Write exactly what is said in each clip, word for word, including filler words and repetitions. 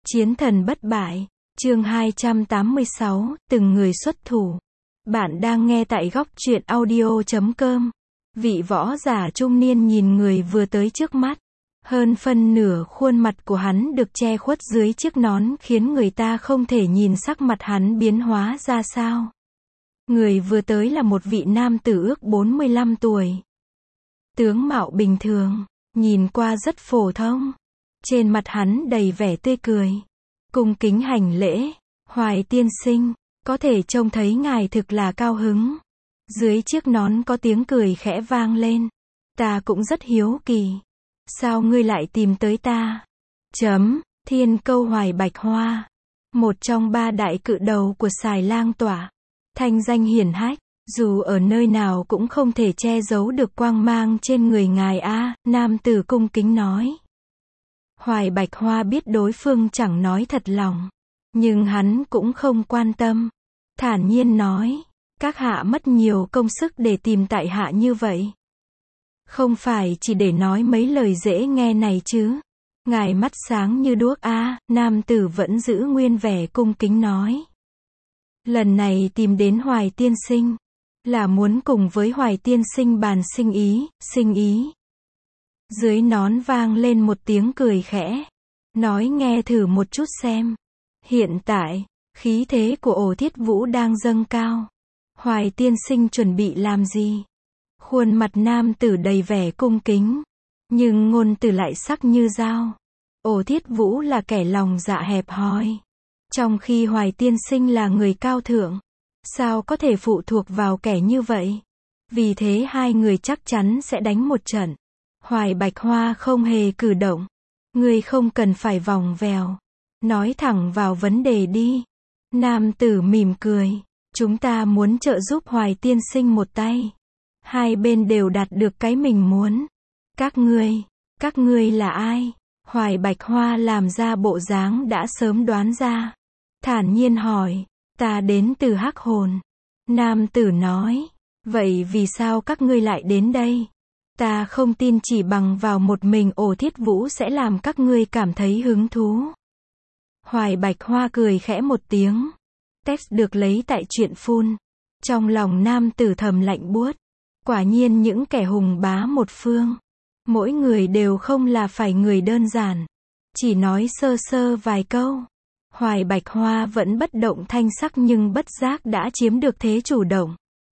Chiến thần bất bại, chương hai trăm tám mươi sáu, từng người xuất thủ. Bạn đang nghe tại góc truyện audio chấm com. Vị võ giả trung niên nhìn người vừa tới trước mắt. Hơn phân nửa khuôn mặt của hắn được che khuất dưới chiếc nón khiến người ta không thể nhìn sắc mặt hắn biến hóa ra sao. Người vừa tới là một vị nam tử ước bốn mươi lăm tuổi. Tướng mạo bình thường, nhìn qua rất phổ thông. Trên mặt hắn đầy vẻ tươi cười. Cung kính hành lễ, Hoài tiên sinh, có thể trông thấy ngài thực là cao hứng. Dưới chiếc nón có tiếng cười khẽ vang lên. Ta cũng rất hiếu kỳ. Sao ngươi lại tìm tới ta? Chấm, Thiên Câu Hoài Bạch Hoa. Một trong ba đại cự đầu của Xài Lang Tỏa. Thanh danh hiển hách, dù ở nơi nào cũng không thể che giấu được quang mang trên người ngài a, nam tử cung kính nói. Hoài Bạch Hoa biết đối phương chẳng nói thật lòng, nhưng hắn cũng không quan tâm. Thản nhiên nói, các hạ mất nhiều công sức để tìm tại hạ như vậy. Không phải chỉ để nói mấy lời dễ nghe này chứ. Ngài mắt sáng như đuốc a, nam tử vẫn giữ nguyên vẻ cung kính nói. Lần này tìm đến Hoài tiên sinh, là muốn cùng với Hoài tiên sinh bàn sinh ý, sinh ý. Dưới nón vang lên một tiếng cười khẽ. Nói nghe thử một chút xem. Hiện tại, khí thế của Ổ Thiết Vũ đang dâng cao. Hoài tiên sinh chuẩn bị làm gì? Khuôn mặt nam tử đầy vẻ cung kính, nhưng ngôn từ lại sắc như dao. Ổ Thiết Vũ là kẻ lòng dạ hẹp hòi, trong khi Hoài tiên sinh là người cao thượng. Sao có thể phụ thuộc vào kẻ như vậy? Vì thế hai người chắc chắn sẽ đánh một trận. Hoài Bạch Hoa không hề cử động. Ngươi không cần phải vòng vèo. Nói thẳng vào vấn đề đi. Nam tử mỉm cười. Chúng ta muốn trợ giúp Hoài tiên sinh một tay. Hai bên đều đạt được cái mình muốn. Các ngươi, các ngươi là ai? Hoài Bạch Hoa làm ra bộ dáng đã sớm đoán ra. Thản nhiên hỏi, ta đến từ Hắc Hồn. Nam tử nói, vậy vì sao các ngươi lại đến đây? Ta không tin chỉ bằng vào một mình Ổ Thiết Vũ sẽ làm các ngươi cảm thấy hứng thú. Hoài Bạch Hoa cười khẽ một tiếng. Text được lấy tại truyện phun. Trong lòng nam tử thầm lạnh buốt. Quả nhiên những kẻ hùng bá một phương. Mỗi người đều không là phải người đơn giản. Chỉ nói sơ sơ vài câu. Hoài Bạch Hoa vẫn bất động thanh sắc nhưng bất giác đã chiếm được thế chủ động.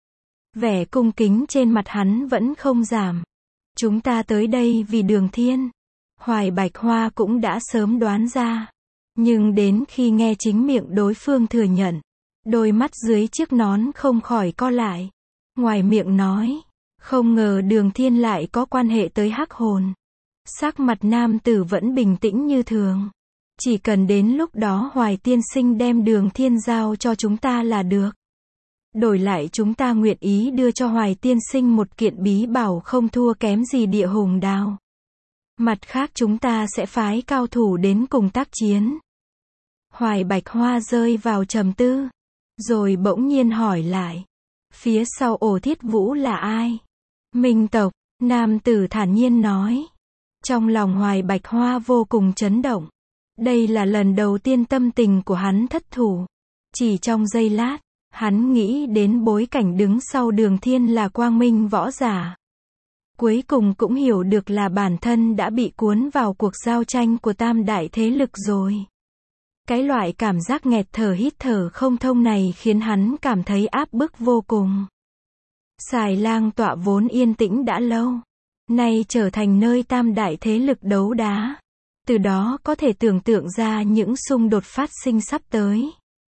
Vẻ cung kính trên mặt hắn vẫn không giảm. Chúng ta tới đây vì Đường Thiên. Hoài Bạch Hoa cũng đã sớm đoán ra. Nhưng đến khi nghe chính miệng đối phương thừa nhận, đôi mắt dưới chiếc nón không khỏi co lại. Ngoài miệng nói, không ngờ Đường Thiên lại có quan hệ tới Hắc Hồn. Sắc mặt nam tử vẫn bình tĩnh như thường. Chỉ cần đến lúc đó Hoài tiên sinh đem Đường Thiên giao cho chúng ta là được. Đổi lại chúng ta nguyện ý đưa cho Hoài tiên sinh một kiện bí bảo không thua kém gì địa hùng đao. Mặt khác chúng ta sẽ phái cao thủ đến cùng tác chiến. Hoài Bạch Hoa rơi vào trầm tư. Rồi bỗng nhiên hỏi lại. Phía sau Ổ Thiết Vũ là ai? Minh tộc, nam tử thản nhiên nói. Trong lòng Hoài Bạch Hoa vô cùng chấn động. Đây là lần đầu tiên tâm tình của hắn thất thủ. Chỉ trong giây lát, hắn nghĩ đến bối cảnh đứng sau Đường Thiên là quang minh võ giả. Cuối cùng cũng hiểu được là bản thân đã bị cuốn vào cuộc giao tranh của tam đại thế lực rồi. Cái loại cảm giác nghẹt thở hít thở không thông này khiến hắn cảm thấy áp bức vô cùng. Xài Lang Tọa vốn yên tĩnh đã lâu, nay trở thành nơi tam đại thế lực đấu đá. Từ đó có thể tưởng tượng ra những xung đột phát sinh sắp tới.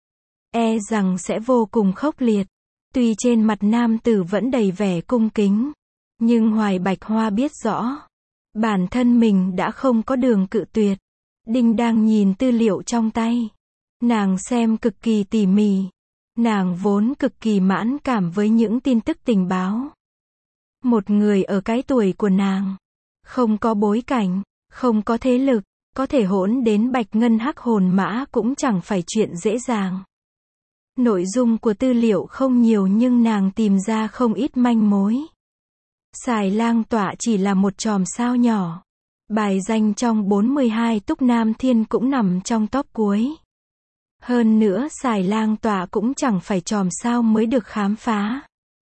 E rằng sẽ vô cùng khốc liệt. Tuy trên mặt nam tử vẫn đầy vẻ cung kính, nhưng Hoài Bạch Hoa biết rõ, bản thân mình đã không có đường cự tuyệt. Đinh đang nhìn tư liệu trong tay. Nàng xem cực kỳ tỉ mỉ. Nàng vốn cực kỳ mãn cảm với những tin tức tình báo. Một người ở cái tuổi của nàng, không có bối cảnh, không có thế lực, có thể hỗn đến Bạch Ngân Hắc Hồn Mã cũng chẳng phải chuyện dễ dàng. Nội dung của tư liệu không nhiều nhưng nàng tìm ra không ít manh mối. Xài Lang Tọa chỉ là một chòm sao nhỏ. Bài danh trong bốn mươi hai túc Nam Thiên cũng nằm trong top cuối. Hơn nữa xài lang tọa cũng chẳng phải chòm sao mới được khám phá.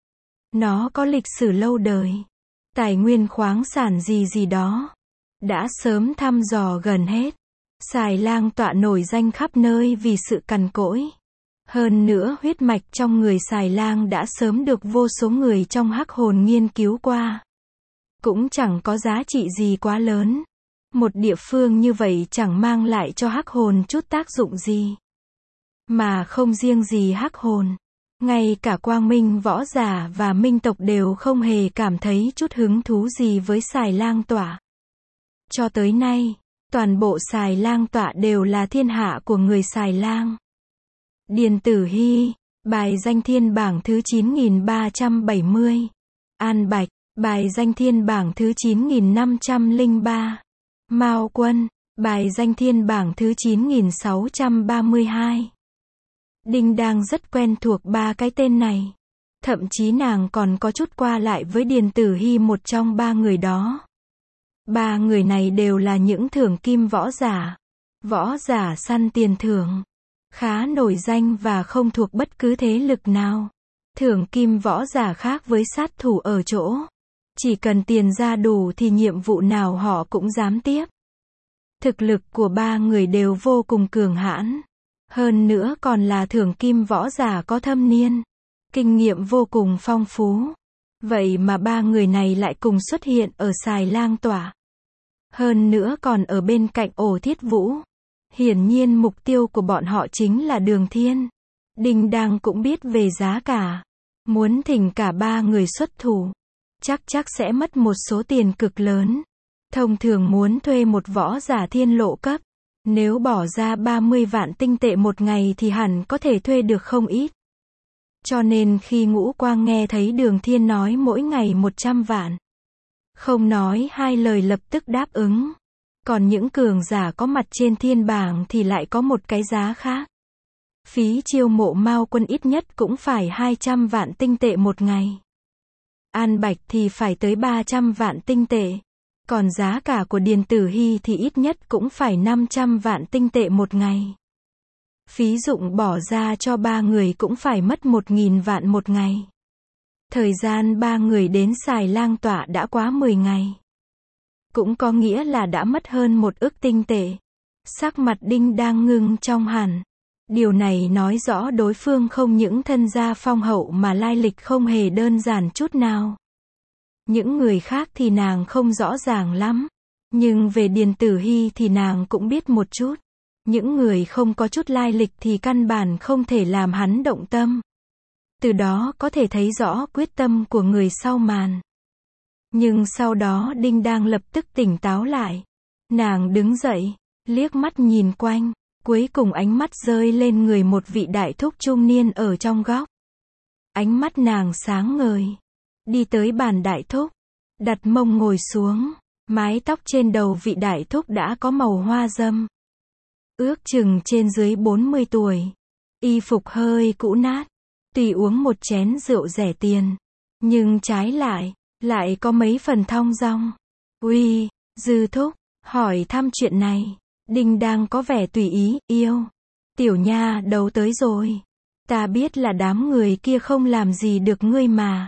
Nó có lịch sử lâu đời. Tài nguyên khoáng sản gì gì đó. Đã sớm thăm dò gần hết. Xài lang tọa nổi danh khắp nơi vì sự cằn cỗi. Hơn nữa huyết mạch trong người xài lang đã sớm được vô số người trong hắc hồn nghiên cứu qua. Cũng chẳng có giá trị gì quá lớn. Một địa phương như vậy chẳng mang lại cho hắc hồn chút tác dụng gì. Mà không riêng gì hắc hồn. Ngay cả quang minh võ giả và minh tộc đều không hề cảm thấy chút hứng thú gì với xài lang tọa. Cho tới nay, toàn bộ xài lang tọa đều là thiên hạ của người xài lang. Điền Tử Hy, bài danh thiên bảng thứ chín nghìn ba trăm bảy mươi. An Bạch, bài danh thiên bảng thứ chín nghìn năm trăm lẻ ba. Mao Quân, bài danh thiên bảng thứ chín nghìn sáu trăm ba mươi hai. Đinh đang rất quen thuộc ba cái tên này. Thậm chí nàng còn có chút qua lại với Điền Tử Hy, một trong ba người đó. Ba người này đều là những thưởng kim võ giả. Võ giả săn tiền thưởng. Khá nổi danh và không thuộc bất cứ thế lực nào. Thưởng kim võ giả khác với sát thủ ở chỗ. Chỉ cần tiền ra đủ thì nhiệm vụ nào họ cũng dám tiếp. Thực lực của ba người đều vô cùng cường hãn. Hơn nữa còn là thưởng kim võ giả có thâm niên. Kinh nghiệm vô cùng phong phú. Vậy mà ba người này lại cùng xuất hiện ở xài lang tọa. Hơn nữa còn ở bên cạnh ổ Thiết Vũ. Hiển nhiên mục tiêu của bọn họ chính là Đường Thiên. Đinh đang cũng biết về giá cả. Muốn thỉnh cả ba người xuất thủ. Chắc chắc sẽ mất một số tiền cực lớn. Thông thường muốn thuê một võ giả thiên lộ cấp. Nếu bỏ ra ba mươi vạn tinh tệ một ngày thì hẳn có thể thuê được không ít. Cho nên khi Ngũ Quang nghe thấy Đường Thiên nói mỗi ngày một trăm vạn. Không nói hai lời lập tức đáp ứng. Còn những cường giả có mặt trên thiên bảng thì lại có một cái giá khác. Phí chiêu mộ Mao Quân ít nhất cũng phải hai trăm vạn tinh tệ một ngày. An Bạch thì phải tới ba trăm vạn tinh tệ. Còn giá cả của Điền Tử Hy thì ít nhất cũng phải năm trăm vạn tinh tệ một ngày. Phí dụng bỏ ra cho ba người cũng phải mất một nghìn vạn một ngày. Thời gian ba người đến xài lang tọa đã quá mười ngày. Cũng có nghĩa là đã mất hơn một ức tinh tệ. Sắc mặt Đinh đang ngưng trong hẳn. Điều này nói rõ đối phương không những thân gia phong hậu mà lai lịch không hề đơn giản chút nào. Những người khác thì nàng không rõ ràng lắm. Nhưng về Điền Tử Hy thì nàng cũng biết một chút. Những người không có chút lai lịch thì căn bản không thể làm hắn động tâm. Từ đó có thể thấy rõ quyết tâm của người sau màn. Nhưng sau đó Đinh đang lập tức tỉnh táo lại. Nàng đứng dậy, liếc mắt nhìn quanh, cuối cùng ánh mắt rơi lên người một vị đại thúc trung niên ở trong góc. Ánh mắt nàng sáng ngời. Đi tới bàn đại thúc, đặt mông ngồi xuống, mái tóc trên đầu vị đại thúc đã có màu hoa râm. Ước chừng trên dưới bốn mươi tuổi. Y phục hơi cũ nát. Tùy uống một chén rượu rẻ tiền. Nhưng trái lại, lại có mấy phần thong dong. Uy, Dư thúc, hỏi thăm chuyện này. Đinh đang có vẻ tùy ý, yêu. Tiểu nha đầu tới rồi. Ta biết là đám người kia không làm gì được ngươi mà.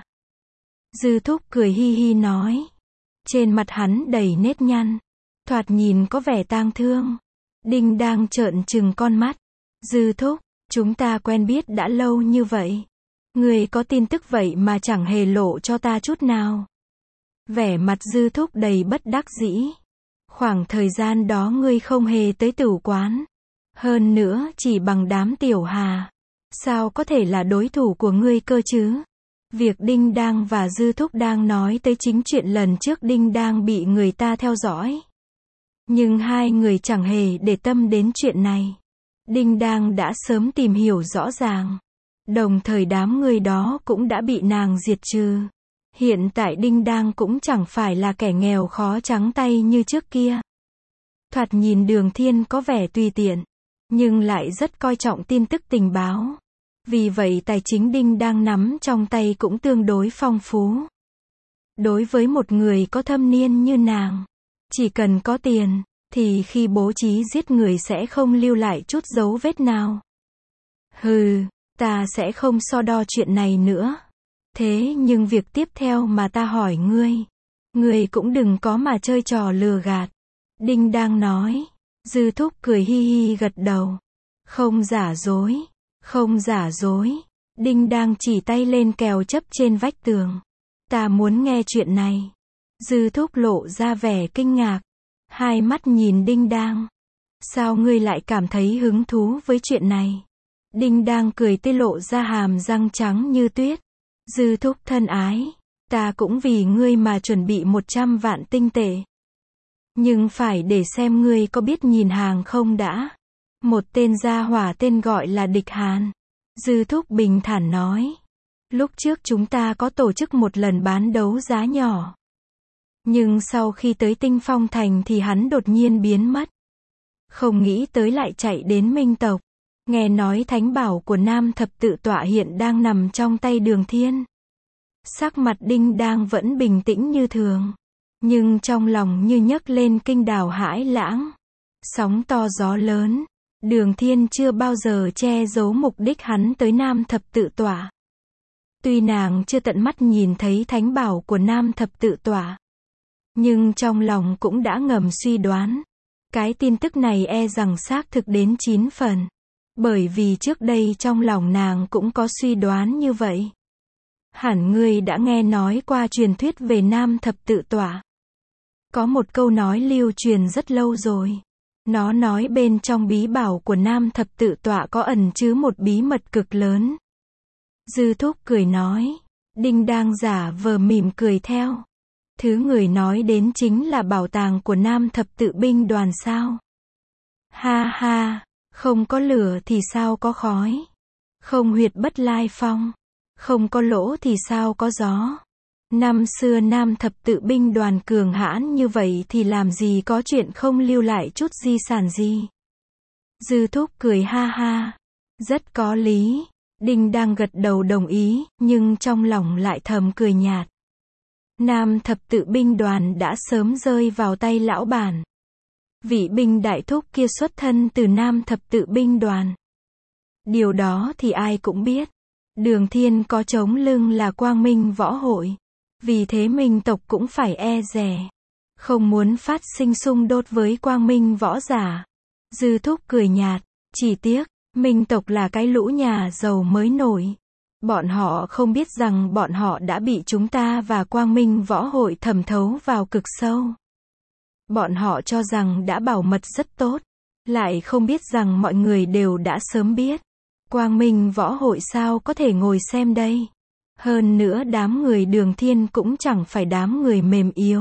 Dư thúc cười hi hi nói. Trên mặt hắn đầy nếp nhăn. Thoạt nhìn có vẻ tang thương. Đinh đang trợn trừng con mắt. Dư thúc, chúng ta quen biết đã lâu như vậy. Ngươi có tin tức vậy mà chẳng hề lộ cho ta chút nào. Vẻ mặt Dư thúc đầy bất đắc dĩ. Khoảng thời gian đó ngươi không hề tới tử quán. Hơn nữa chỉ bằng đám tiểu hà. Sao có thể là đối thủ của ngươi cơ chứ? Việc Đinh đang và Dư thúc đang nói tới chính chuyện lần trước Đinh đang bị người ta theo dõi. Nhưng hai người chẳng hề để tâm đến chuyện này. Đinh đang đã sớm tìm hiểu rõ ràng. Đồng thời đám người đó cũng đã bị nàng diệt trừ. Hiện tại Đinh đang cũng chẳng phải là kẻ nghèo khó trắng tay như trước kia. Thoạt nhìn Đường Thiên có vẻ tùy tiện, nhưng lại rất coi trọng tin tức tình báo. Vì vậy tài chính Đinh đang nắm trong tay cũng tương đối phong phú. Đối với một người có thâm niên như nàng, Chỉ cần có tiền, thì khi bố trí giết người sẽ không lưu lại chút dấu vết nào. Hừ, ta sẽ không so đo chuyện này nữa. Thế nhưng việc tiếp theo mà ta hỏi ngươi, ngươi cũng đừng có mà chơi trò lừa gạt. Đinh đang nói. Dư Thúc cười hi hi gật đầu. Không giả dối, không giả dối. Đinh đang chỉ tay lên kèo chấp trên vách tường. Ta muốn nghe chuyện này. Dư Thúc lộ ra vẻ kinh ngạc. Hai mắt nhìn Đinh đang. Sao ngươi lại cảm thấy hứng thú với chuyện này? Đinh đang cười tươi lộ ra hàm răng trắng như tuyết. Dư Thúc thân ái, ta cũng vì ngươi mà chuẩn bị một trăm vạn tinh tệ. Nhưng phải để xem ngươi có biết nhìn hàng không đã. Một tên gia hỏa tên gọi là Địch Hàn. Dư Thúc bình thản nói. Lúc trước chúng ta có tổ chức một lần bán đấu giá nhỏ. Nhưng sau khi tới Tinh Phong Thành thì hắn đột nhiên biến mất. Không nghĩ tới lại chạy đến Minh tộc. Nghe nói thánh bảo của Nam Thập Tự Tọa hiện đang nằm trong tay Đường Thiên. Sắc mặt Đinh đang vẫn bình tĩnh như thường. Nhưng trong lòng như nhấc lên kinh đảo hãi lãng. Sóng to gió lớn. Đường Thiên chưa bao giờ che giấu mục đích hắn tới Nam Thập Tự Tọa. Tuy nàng chưa tận mắt nhìn thấy thánh bảo của Nam Thập Tự Tọa. Nhưng trong lòng cũng đã ngầm suy đoán. Cái tin tức này e rằng xác thực đến chín phần. Bởi vì trước đây trong lòng nàng cũng có suy đoán như vậy. Hẳn ngươi đã nghe nói qua truyền thuyết về Nam Thập Tự Tọa. Có một câu nói lưu truyền rất lâu rồi. Nó nói bên trong bí bảo của Nam Thập Tự Tọa có ẩn chứa một bí mật cực lớn. Dư Thúc cười nói. Đinh đang giả vờ mỉm cười theo. Thứ người nói đến chính là bảo tàng của Nam Thập Tự binh đoàn sao? Ha ha, không có lửa thì sao có khói? Không huyệt bất lai phong. Không có lỗ thì sao có gió? Năm xưa Nam Thập Tự binh đoàn cường hãn như vậy thì làm gì có chuyện không lưu lại chút di sản gì? Dư Thúc cười ha ha. Rất có lý. Đinh đang gật đầu đồng ý, nhưng trong lòng lại thầm cười nhạt. Nam Thập Tự binh đoàn đã sớm rơi vào tay lão bản. Vị binh đại thúc kia xuất thân từ Nam Thập Tự binh đoàn. Điều đó thì ai cũng biết. Đường Thiên có chống lưng là Quang Minh Võ Hội. Vì thế Minh tộc cũng phải e dè. Không muốn phát sinh xung đột với Quang Minh Võ giả. Dư Thúc cười nhạt. Chỉ tiếc, Minh tộc là cái lũ nhà giàu mới nổi. Bọn họ không biết rằng bọn họ đã bị chúng ta và Quang Minh Võ Hội thẩm thấu vào cực sâu. Bọn họ cho rằng đã bảo mật rất tốt. Lại không biết rằng mọi người đều đã sớm biết. Quang Minh Võ Hội sao có thể ngồi xem đây. Hơn nữa đám người Đường Thiên cũng chẳng phải đám người mềm yếu.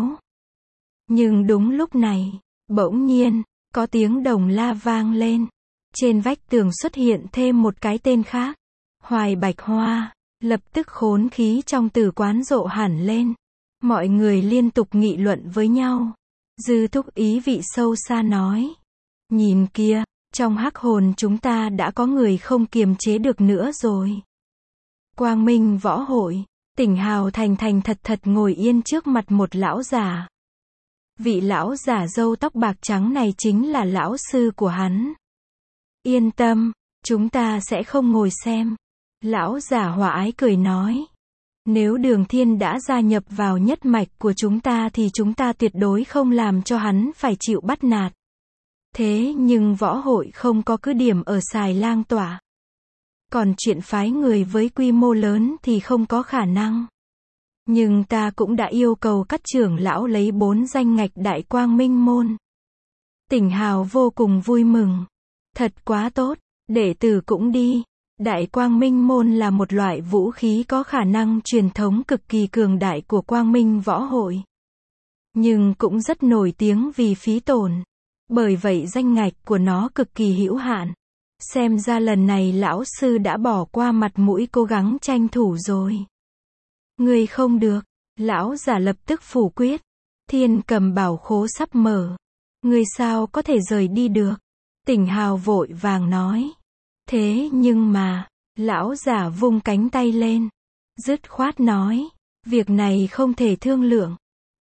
Nhưng đúng lúc này, bỗng nhiên, có tiếng đồng la vang lên. Trên vách tường xuất hiện thêm một cái tên khác. Hoài Bạch Hoa. Lập tức khốn khí trong tử quán rộ hẳn lên. Mọi người liên tục nghị luận với nhau. Dư Thúc ý vị sâu xa nói. Nhìn kia, trong hắc hồn chúng ta đã có người không kiềm chế được nữa rồi. Quang Minh Võ Hội. Tỉnh Hào thành thành thật thật ngồi yên trước mặt một lão già. Vị lão già râu tóc bạc trắng này chính là lão sư của hắn. Yên tâm, chúng ta sẽ không ngồi xem. Lão giả hòa ái cười nói. Nếu Đường Thiên đã gia nhập vào nhất mạch của chúng ta thì chúng ta tuyệt đối không làm cho hắn phải chịu bắt nạt. Thế nhưng võ hội không có cứ điểm ở Xài Lang Tỏa. Còn chuyện phái người với quy mô lớn thì không có khả năng. Nhưng ta cũng đã yêu cầu các trưởng lão lấy bốn danh ngạch Đại Quang Minh môn. Tỉnh Hào vô cùng vui mừng. Thật quá tốt, đệ tử cũng đi. Đại Quang Minh môn là một loại vũ khí có khả năng truyền thống cực kỳ cường đại của Quang Minh Võ Hội. Nhưng cũng rất nổi tiếng vì phí tổn. Bởi vậy danh ngạch của nó cực kỳ hữu hạn. Xem ra lần này lão sư đã bỏ qua mặt mũi cố gắng tranh thủ rồi. Người không được. Lão giả lập tức phủ quyết. Thiên Cầm bảo khố sắp mở. Người sao có thể rời đi được. Tỉnh Hào vội vàng nói. Thế nhưng mà, lão giả vung cánh tay lên. Dứt khoát nói. Việc này không thể thương lượng.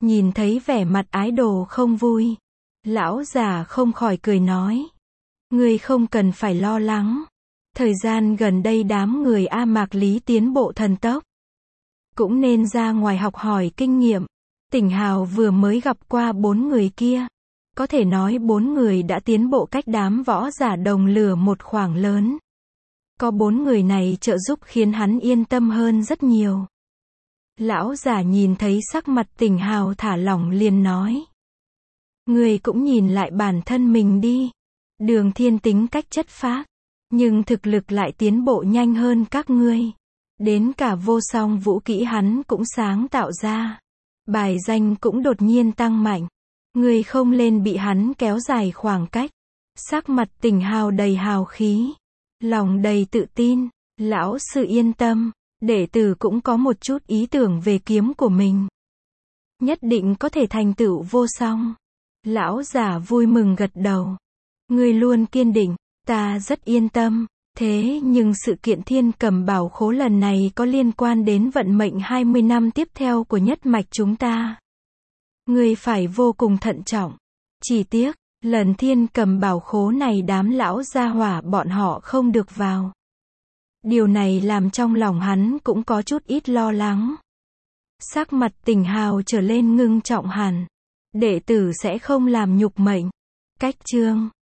Nhìn thấy vẻ mặt ái đồ không vui, lão già không khỏi cười nói. Ngươi không cần phải lo lắng. Thời gian gần đây đám người A Mạc Lý tiến bộ thần tốc. Cũng nên ra ngoài học hỏi kinh nghiệm. Tỉnh Hào vừa mới gặp qua bốn người kia. Có thể nói bốn người đã tiến bộ cách đám võ giả đồng lửa một khoảng lớn. Có bốn người này trợ giúp khiến hắn yên tâm hơn rất nhiều. Lão già nhìn thấy sắc mặt Tỉnh Hào thả lỏng liền nói. Người cũng nhìn lại bản thân mình đi. Đường Thiên tính cách chất phác, nhưng thực lực lại tiến bộ nhanh hơn các ngươi. Đến cả vô song vũ kỹ hắn cũng sáng tạo ra. Bài danh cũng đột nhiên tăng mạnh. Người không lên bị hắn kéo dài khoảng cách. Sắc mặt Tỉnh Hào đầy hào khí, lòng đầy tự tin. Lão sư yên tâm, đệ tử cũng có một chút ý tưởng về kiếm của mình. Nhất định có thể thành tựu vô song. Lão già vui mừng gật đầu. Ngươi luôn kiên định, ta rất yên tâm. Thế nhưng sự kiện Thiên Cầm Bảo Khố lần này có liên quan đến vận mệnh hai mươi năm tiếp theo của nhất mạch chúng ta. Ngươi phải vô cùng thận trọng. Chỉ tiếc, lần Thiên Cầm Bảo Khố này đám lão gia hỏa bọn họ không được vào. Điều này làm trong lòng hắn cũng có chút ít lo lắng. Sắc mặt Tỉnh Hào trở lên ngưng trọng hẳn. Đệ tử sẽ không làm nhục mệnh. Cách chương